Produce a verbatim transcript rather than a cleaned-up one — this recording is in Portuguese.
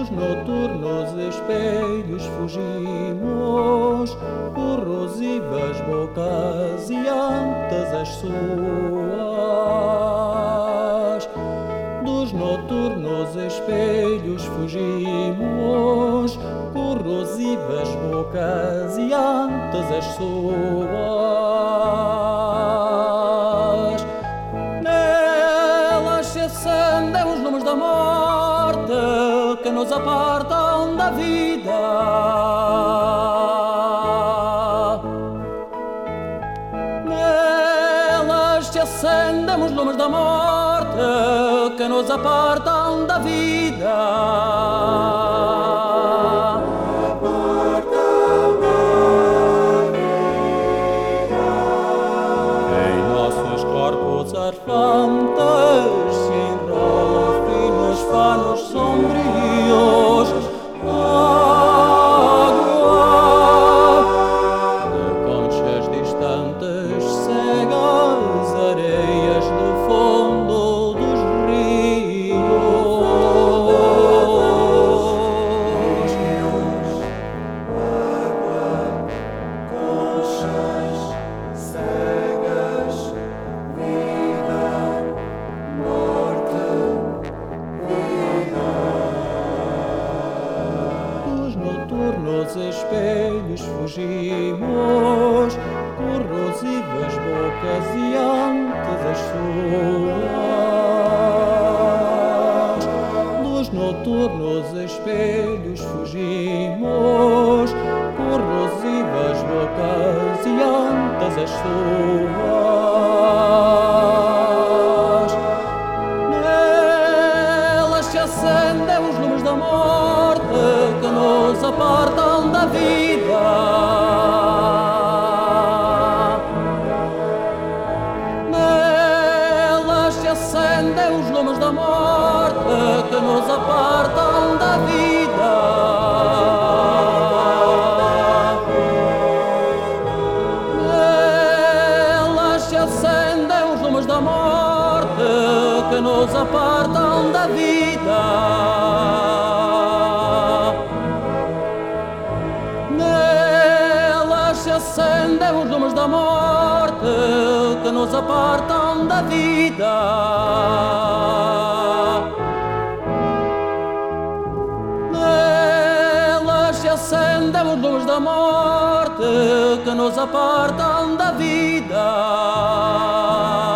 Dos noturnos espelhos fugimos, corrosivas bocas e antes as suas. Dos noturnos espelhos fugimos, corrosivas bocas e antes as suas. Nelas se acendem os lumes da morte que nos apartam da vida. Nelas se acendem os lumes da morte que nos apartam da vida. Arfantes se enrolam finos panos sombrios, água de conchas distantes, cegas areias no fundo dos rios. Água, conchas, cegas, nos espelhos fugimos, corrosivas bocas e antes as suas. Dos noturnos espelhos fugimos, corrosivas bocas e antes as suas. Nelas se acendem os lumes da morte que nos apartam da vida. Nelas se acendem os lumes da morte que nos apartam da vida. Nelas se acendem os lumes da morte que nos apartam da vida. Acendem os lumes da morte que nos apartam da vida. Nelas se acendem os lumes da morte que nos apartam da vida.